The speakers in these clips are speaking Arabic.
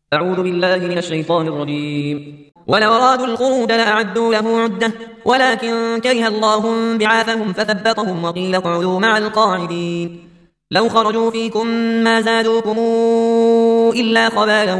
أعوذ بالله من الشيطان الرجيم. ولو أرادوا الخروج لأعدوا له عدة ولكن كره الله بعاثهم فثبطهم وقيل اقعدوا مع القاعدين. لو خرجوا فيكم ما زادوكم إلا خبالا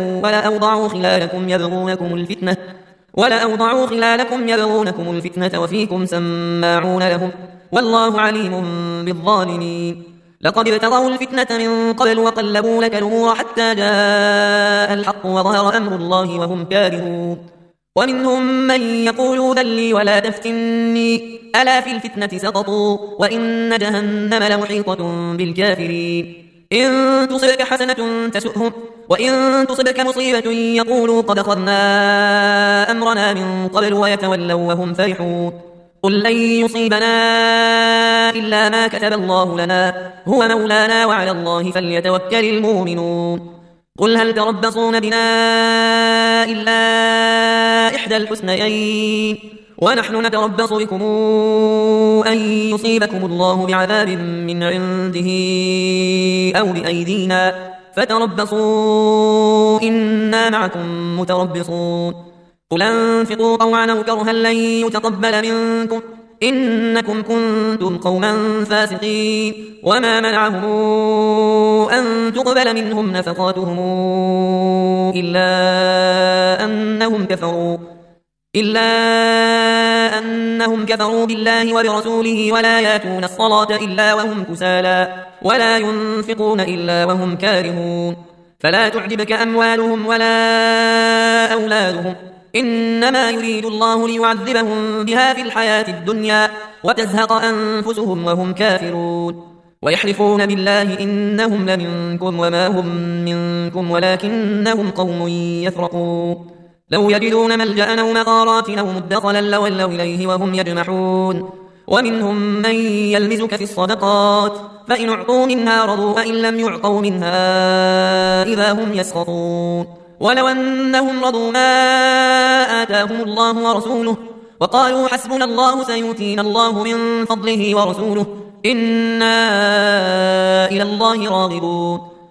ولأوضعوا خلالكم يبغونكم الفتنة وفيكم سماعون لهم والله عليم بالظالمين. لقد ابتغوا الفتنة من قبل وقلبوا لك الأمور حتى جاء الحق وظهر أمر الله وهم كارهون. ومنهم من يقول ذلي ولا تفتني ألا في الفتنة سقطوا وإن جهنم لمحيطة بالكافرين. إن تصبك حسنة تسؤهم وإن تصبك مصيبة يقولوا قد أخذنا أمرنا من قبل ويتولوا وهم فرحون. قل لن يصيبنا إلا ما كتب الله لنا هو مولانا وعلى الله فليتوكل المؤمنون. قل هل تربصون بنا إلا إحدى الحسنيين ونحن نتربص بكم أن يصيبكم الله بعذاب من عنده أو بأيدينا فتربصوا إنا معكم متربصون. قل انفقوا طوعا أو كرها لن يتقبل منكم إنكم كنتم قوما فاسقين. وما منعهم أن تقبل منهم نفقاتهم إلا أنهم كفروا بالله وبرسوله ولا ياتون الصلاة إلا وهم كسالى ولا ينفقون إلا وهم كارهون. فلا تعجبك أموالهم ولا أولادهم إنما يريد الله ليعذبهم بها في الحياة الدنيا وتزهق أنفسهم وهم كافرون. ويحلفون بالله إنهم لمنكم وما هم منكم ولكنهم قوم يفرقون. لو يجدون ملجأ أو مغارات أو مدخلا لولوا إليه وهم يجمحون. ومنهم من يلمزك في الصدقات فإن أعطوا منها رضوا وإن لم يعطوا منها إذا هم يسخطون. ولو أنهم رضوا ما آتاهم الله ورسوله وقالوا حسبنا الله سيؤتينا الله من فضله ورسوله إنا إلى الله راغبون.